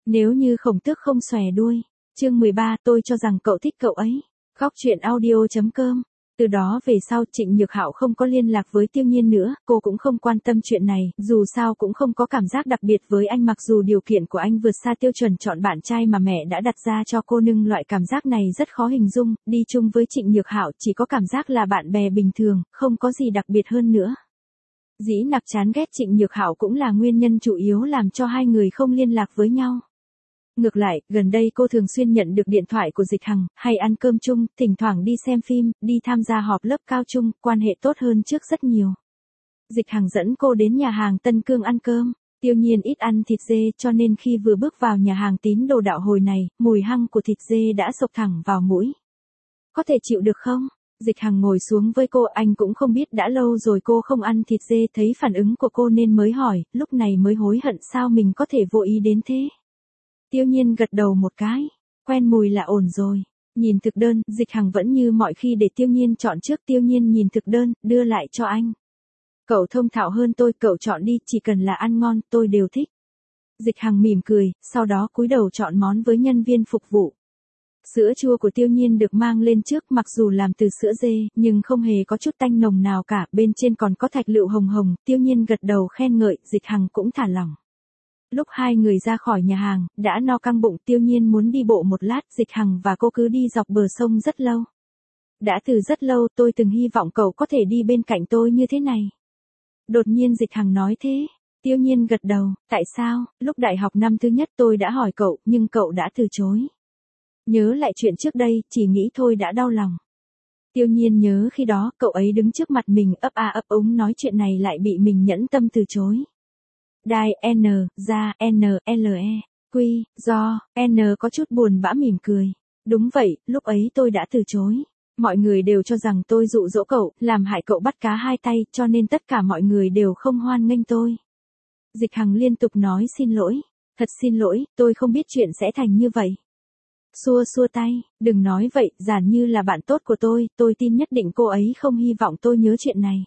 Nếu như khổng tước không xòe đuôi. Chương 13, tôi cho rằng cậu thích cậu ấy. Góc truyện audio.com. Từ đó về sau Trịnh Nhược Hạo không có liên lạc với Tiêu Nhiên nữa, cô cũng không quan tâm chuyện này, dù sao cũng không có cảm giác đặc biệt với anh, mặc dù điều kiện của anh vượt xa tiêu chuẩn chọn bạn trai mà mẹ đã đặt ra cho cô, nhưng loại cảm giác này rất khó hình dung, đi chung với Trịnh Nhược Hạo chỉ có cảm giác là bạn bè bình thường, không có gì đặc biệt hơn nữa. Dĩ Nặc chán ghét Trịnh Nhược Hạo cũng là nguyên nhân chủ yếu làm cho hai người không liên lạc với nhau. Ngược lại, gần đây cô thường xuyên nhận được điện thoại của Dịch Hằng, hay ăn cơm chung, thỉnh thoảng đi xem phim, đi tham gia họp lớp cao chung, quan hệ tốt hơn trước rất nhiều. Dịch Hằng dẫn cô đến nhà hàng Tân Cương ăn cơm. Tiêu Nhiên ít ăn thịt dê cho nên khi vừa bước vào nhà hàng Tín Đồ Đạo Hồi này, mùi hăng của thịt dê đã xộc thẳng vào mũi. Có thể chịu được không? Dịch Hằng ngồi xuống với cô, anh cũng không biết đã lâu rồi cô không ăn thịt dê, thấy phản ứng của cô nên mới hỏi, lúc này mới hối hận sao mình có thể vô ý đến thế. Tiêu Nhiên gật đầu một cái, quen mùi là ổn rồi. Nhìn thực đơn, Dịch Hằng vẫn như mọi khi để Tiêu Nhiên chọn trước. Tiêu Nhiên nhìn thực đơn, đưa lại cho anh. Cậu thông thạo hơn tôi, cậu chọn đi, chỉ cần là ăn ngon, tôi đều thích. Dịch Hằng mỉm cười, sau đó cúi đầu chọn món với nhân viên phục vụ. Sữa chua của Tiêu Nhiên được mang lên trước, mặc dù làm từ sữa dê, nhưng không hề có chút tanh nồng nào cả, bên trên còn có thạch lựu hồng hồng. Tiêu Nhiên gật đầu khen ngợi, Dịch Hằng cũng thả lỏng. Lúc hai người ra khỏi nhà hàng, đã no căng bụng, Tiêu Nhiên muốn đi bộ một lát, Dịch Hằng và cô cứ đi dọc bờ sông rất lâu. Đã từ rất lâu tôi từng hy vọng cậu có thể đi bên cạnh tôi như thế này. Đột nhiên Dịch Hằng nói thế. Tiêu Nhiên gật đầu, tại sao, lúc đại học năm thứ nhất tôi đã hỏi cậu, nhưng cậu đã từ chối. Nhớ lại chuyện trước đây, chỉ nghĩ thôi đã đau lòng. Tiêu Nhiên nhớ khi đó, cậu ấy đứng trước mặt mình ấp a ấp úng nói chuyện này lại bị mình nhẫn tâm từ chối. Đai N, ra N, L E, Quy, do, N có chút buồn bã mỉm cười. Đúng vậy, lúc ấy tôi đã từ chối. Mọi người đều cho rằng tôi dụ dỗ cậu, làm hại cậu bắt cá hai tay, cho nên tất cả mọi người đều không hoan nghênh tôi. Dịch Hằng liên tục nói xin lỗi. Thật xin lỗi, tôi không biết chuyện sẽ thành như vậy. Xua xua tay, đừng nói vậy, giản như là bạn tốt của tôi tin nhất định cô ấy không hy vọng tôi nhớ chuyện này.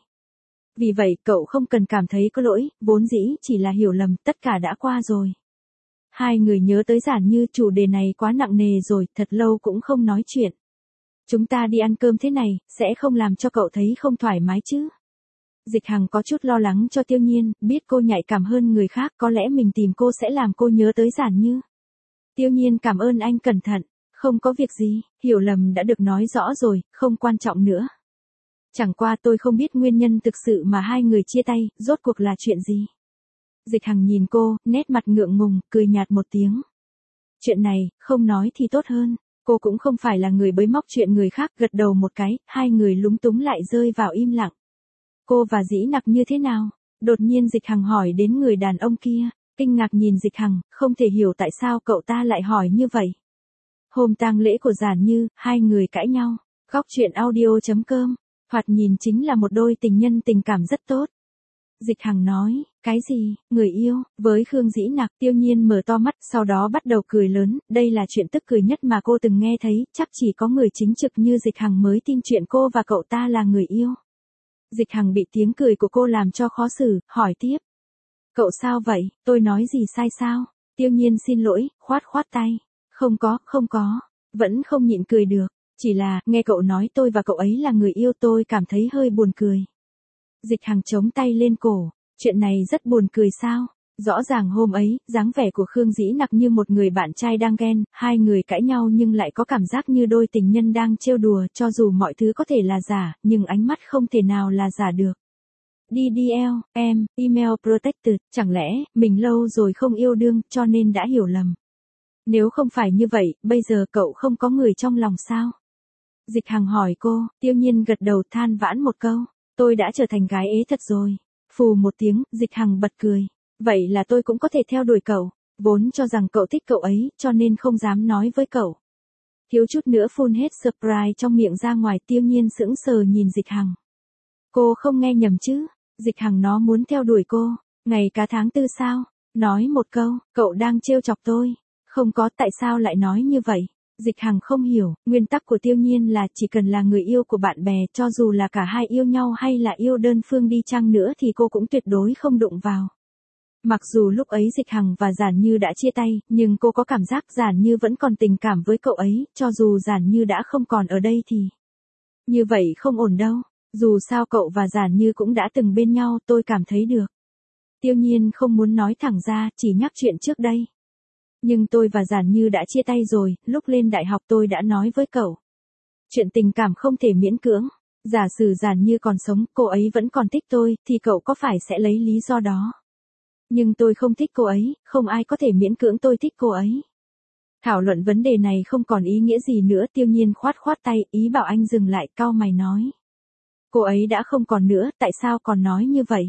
Vì vậy, cậu không cần cảm thấy có lỗi, vốn dĩ chỉ là hiểu lầm, tất cả đã qua rồi. Hai người nhớ tới Giản Như, chủ đề này quá nặng nề rồi, thật lâu cũng không nói chuyện. Chúng ta đi ăn cơm thế này, sẽ không làm cho cậu thấy không thoải mái chứ? Dịch Hằng có chút lo lắng cho Tiêu Nhiên, biết cô nhạy cảm hơn người khác, có lẽ mình tìm cô sẽ làm cô nhớ tới Giản Như. Tiêu Nhiên cảm ơn anh cẩn thận, không có việc gì, hiểu lầm đã được nói rõ rồi, không quan trọng nữa. Chẳng qua tôi không biết nguyên nhân thực sự mà hai người chia tay, rốt cuộc là chuyện gì. Dịch Hằng nhìn cô, nét mặt ngượng ngùng, cười nhạt một tiếng. Chuyện này, không nói thì tốt hơn. Cô cũng không phải là người bới móc chuyện người khác, gật đầu một cái, hai người lúng túng lại rơi vào im lặng. Cô và Dĩ Nặc như thế nào? Đột nhiên Dịch Hằng hỏi đến người đàn ông kia, kinh ngạc nhìn Dịch Hằng, không thể hiểu tại sao cậu ta lại hỏi như vậy. Hôm tang lễ của Giản Như, hai người cãi nhau. Góc truyện audio.com. Thoạt nhìn chính là một đôi tình nhân tình cảm rất tốt. Dịch Hằng nói, cái gì, người yêu, với Khương Dĩ Nặc. Tiêu Nhiên mở to mắt, sau đó bắt đầu cười lớn, đây là chuyện tức cười nhất mà cô từng nghe thấy, chắc chỉ có người chính trực như Dịch Hằng mới tin chuyện cô và cậu ta là người yêu. Dịch Hằng bị tiếng cười của cô làm cho khó xử, hỏi tiếp. Cậu sao vậy, tôi nói gì sai sao? Tiêu Nhiên xin lỗi, khoát khoát tay. Không có, vẫn không nhịn cười được. Chỉ là, nghe cậu nói tôi và cậu ấy là người yêu tôi cảm thấy hơi buồn cười. Dịch Hằng chống tay lên cổ, chuyện này rất buồn cười sao? Rõ ràng hôm ấy, dáng vẻ của Khương Dĩ Nặc như một người bạn trai đang ghen, hai người cãi nhau nhưng lại có cảm giác như đôi tình nhân đang trêu đùa, cho dù mọi thứ có thể là giả, nhưng ánh mắt không thể nào là giả được. DDL, email protected, chẳng lẽ, mình lâu rồi không yêu đương, cho nên đã hiểu lầm. Nếu không phải như vậy, bây giờ cậu không có người trong lòng sao? Dịch Hằng hỏi cô, Tiêu Nhiên gật đầu than vãn một câu, tôi đã trở thành gái ế thật rồi. Phù một tiếng, Dịch Hằng bật cười, vậy là tôi cũng có thể theo đuổi cậu, vốn cho rằng cậu thích cậu ấy, cho nên không dám nói với cậu. Thiếu chút nữa phun hết surprise trong miệng ra ngoài. Tiêu Nhiên sững sờ nhìn Dịch Hằng. Cô không nghe nhầm chứ, Dịch Hằng nó muốn theo đuổi cô, ngày cả tháng tư sao? Nói một câu, cậu đang trêu chọc tôi. Không có, tại sao lại nói như vậy? Dịch Hằng không hiểu, nguyên tắc của Tiêu Nhiên là chỉ cần là người yêu của bạn bè, cho dù là cả hai yêu nhau hay là yêu đơn phương đi chăng nữa thì cô cũng tuyệt đối không đụng vào. Mặc dù lúc ấy Dịch Hằng và Giản Như đã chia tay, nhưng cô có cảm giác Giản Như vẫn còn tình cảm với cậu ấy, cho dù Giản Như đã không còn ở đây thì. Như vậy không ổn đâu, dù sao cậu và Giản Như cũng đã từng bên nhau, tôi cảm thấy được. Tiêu Nhiên không muốn nói thẳng ra, chỉ nhắc chuyện trước đây. Nhưng tôi và Giản Như đã chia tay rồi, lúc lên đại học tôi đã nói với cậu. Chuyện tình cảm không thể miễn cưỡng. Giả sử Giản Như còn sống, cô ấy vẫn còn thích tôi, thì cậu có phải sẽ lấy lý do đó? Nhưng tôi không thích cô ấy, không ai có thể miễn cưỡng tôi thích cô ấy. Thảo luận vấn đề này không còn ý nghĩa gì nữa. Tiêu Nhiên khoát khoát tay, ý bảo anh dừng lại, cau mày nói. Cô ấy đã không còn nữa, tại sao còn nói như vậy?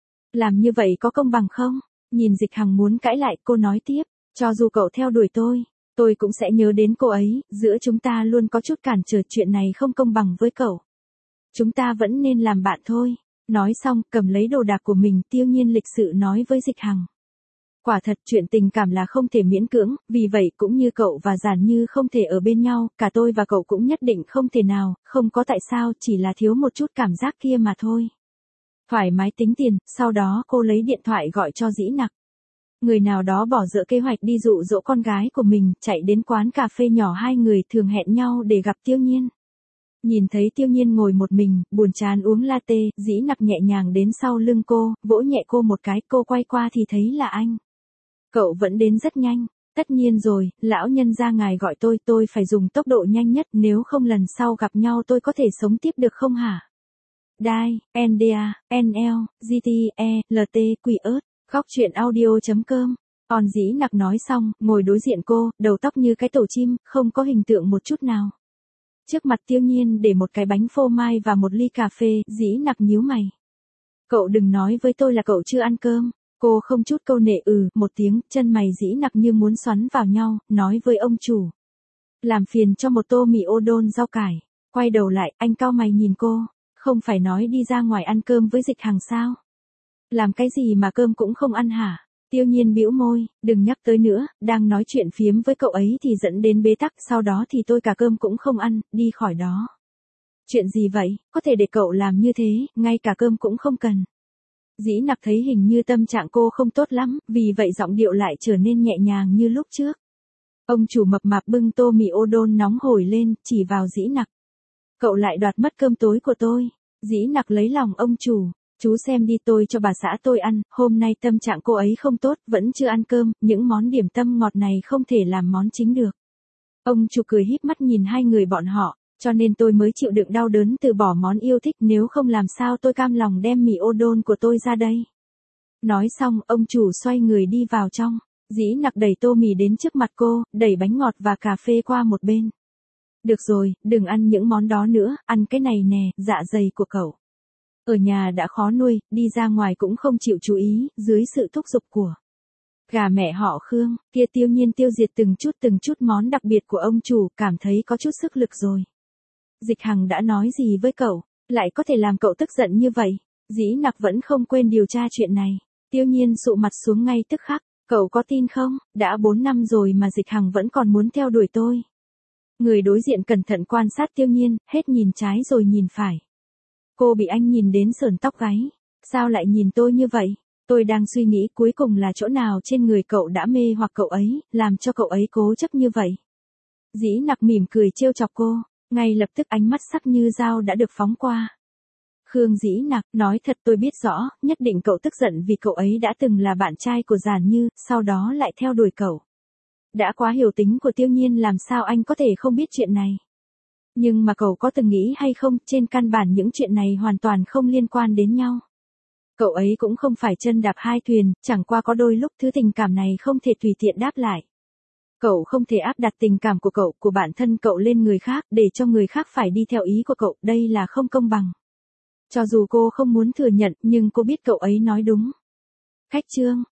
Làm như vậy có công bằng không? Nhìn Dịch Hằng muốn cãi lại, cô nói tiếp, cho dù cậu theo đuổi tôi cũng sẽ nhớ đến cô ấy, giữa chúng ta luôn có chút cản trở, chuyện này không công bằng với cậu. Chúng ta vẫn nên làm bạn thôi. Nói xong, cầm lấy đồ đạc của mình, Tiêu Nhiên lịch sự nói với Dịch Hằng. Quả thật chuyện tình cảm là không thể miễn cưỡng, vì vậy cũng như cậu và Giản Như không thể ở bên nhau, cả tôi và cậu cũng nhất định không thể nào, không có tại sao, chỉ là thiếu một chút cảm giác kia mà thôi. Thoải mái tính tiền, sau đó cô lấy điện thoại gọi cho Dĩ Nặc. Người nào đó bỏ dở kế hoạch đi dụ dỗ con gái của mình, chạy đến quán cà phê nhỏ hai người thường hẹn nhau để gặp Tiêu Nhiên. Nhìn thấy Tiêu Nhiên ngồi một mình, buồn chán uống latte, Dĩ Nặc nhẹ nhàng đến sau lưng cô, vỗ nhẹ cô một cái, cô quay qua thì thấy là anh. Cậu vẫn đến rất nhanh. Tất nhiên rồi, lão nhân gia ngài gọi tôi phải dùng tốc độ nhanh nhất, nếu không lần sau gặp nhau tôi có thể sống tiếp được không hả? Đai, NDA, NL, GTE, LT, Quy ớt, góc chuyện audio.com. Còn Dĩ Nặc nói xong, ngồi đối diện cô, đầu tóc như cái tổ chim, không có hình tượng một chút nào. Trước mặt Tiêu Nhiên để một cái bánh phô mai và một ly cà phê, Dĩ Nặc nhíu mày. Cậu đừng nói với tôi là cậu chưa ăn cơm. Cô không chút câu nệ một tiếng, chân mày Dĩ Nặc như muốn xoắn vào nhau, nói với ông chủ. Làm phiền cho một tô mì udon rau cải. Quay đầu lại, anh cau mày nhìn cô. Không phải nói đi ra ngoài ăn cơm với Dịch Hằng sao? Làm cái gì mà cơm cũng không ăn hả? Tiêu Nhiên bĩu môi, đừng nhắc tới nữa, đang nói chuyện phiếm với cậu ấy thì dẫn đến bế tắc, sau đó thì tôi cả cơm cũng không ăn, đi khỏi đó. Chuyện gì vậy, có thể để cậu làm như thế, ngay cả cơm cũng không cần. Dĩ Nặc thấy hình như tâm trạng cô không tốt lắm, vì vậy giọng điệu lại trở nên nhẹ nhàng như lúc trước. Ông chủ mập mạp bưng tô mì udon nóng hổi lên, chỉ vào Dĩ Nặc. Cậu lại đoạt mất cơm tối của tôi. Dĩ Nặc lấy lòng ông chủ. Chú xem đi, tôi cho bà xã tôi ăn, hôm nay tâm trạng cô ấy không tốt, vẫn chưa ăn cơm, những món điểm tâm ngọt này không thể làm món chính được. Ông chủ cười híp mắt nhìn hai người bọn họ, cho nên tôi mới chịu đựng đau đớn từ bỏ món yêu thích, nếu không làm sao tôi cam lòng đem mì udon của tôi ra đây. Nói xong, ông chủ xoay người đi vào trong. Dĩ Nặc đẩy tô mì đến trước mặt cô, đẩy bánh ngọt và cà phê qua một bên. Được rồi, đừng ăn những món đó nữa, ăn cái này nè, dạ dày của cậu. Ở nhà đã khó nuôi, đi ra ngoài cũng không chịu chú ý, dưới sự thúc giục của gà mẹ họ Khương, kia Tiêu Nhiên tiêu diệt từng chút món đặc biệt của ông chủ, cảm thấy có chút sức lực rồi. Dịch Hằng đã nói gì với cậu, lại có thể làm cậu tức giận như vậy? Dĩ Nặc vẫn không quên điều tra chuyện này. Tiêu Nhiên sụ mặt xuống ngay tức khắc, cậu có tin không, đã 4 năm rồi mà Dịch Hằng vẫn còn muốn theo đuổi tôi. Người đối diện cẩn thận quan sát Tiêu Nhiên, hết nhìn trái rồi nhìn phải. Cô bị anh nhìn đến sởn tóc gáy. Sao lại nhìn tôi như vậy? Tôi đang suy nghĩ cuối cùng là chỗ nào trên người cậu đã mê hoặc cậu ấy, làm cho cậu ấy cố chấp như vậy. Dĩ Nặc mỉm cười trêu chọc cô, ngay lập tức ánh mắt sắc như dao đã được phóng qua. Khương Dĩ Nặc, nói thật tôi biết rõ, nhất định cậu tức giận vì cậu ấy đã từng là bạn trai của Giản Như, sau đó lại theo đuổi cậu. Đã quá hiểu tính của Tiêu Nhiên, làm sao anh có thể không biết chuyện này. Nhưng mà cậu có từng nghĩ hay không, trên căn bản những chuyện này hoàn toàn không liên quan đến nhau. Cậu ấy cũng không phải chân đạp hai thuyền, chẳng qua có đôi lúc thứ tình cảm này không thể tùy tiện đáp lại. Cậu không thể áp đặt tình cảm của cậu, của bản thân cậu lên người khác, để cho người khác phải đi theo ý của cậu, đây là không công bằng. Cho dù cô không muốn thừa nhận, nhưng cô biết cậu ấy nói đúng. Khách trương,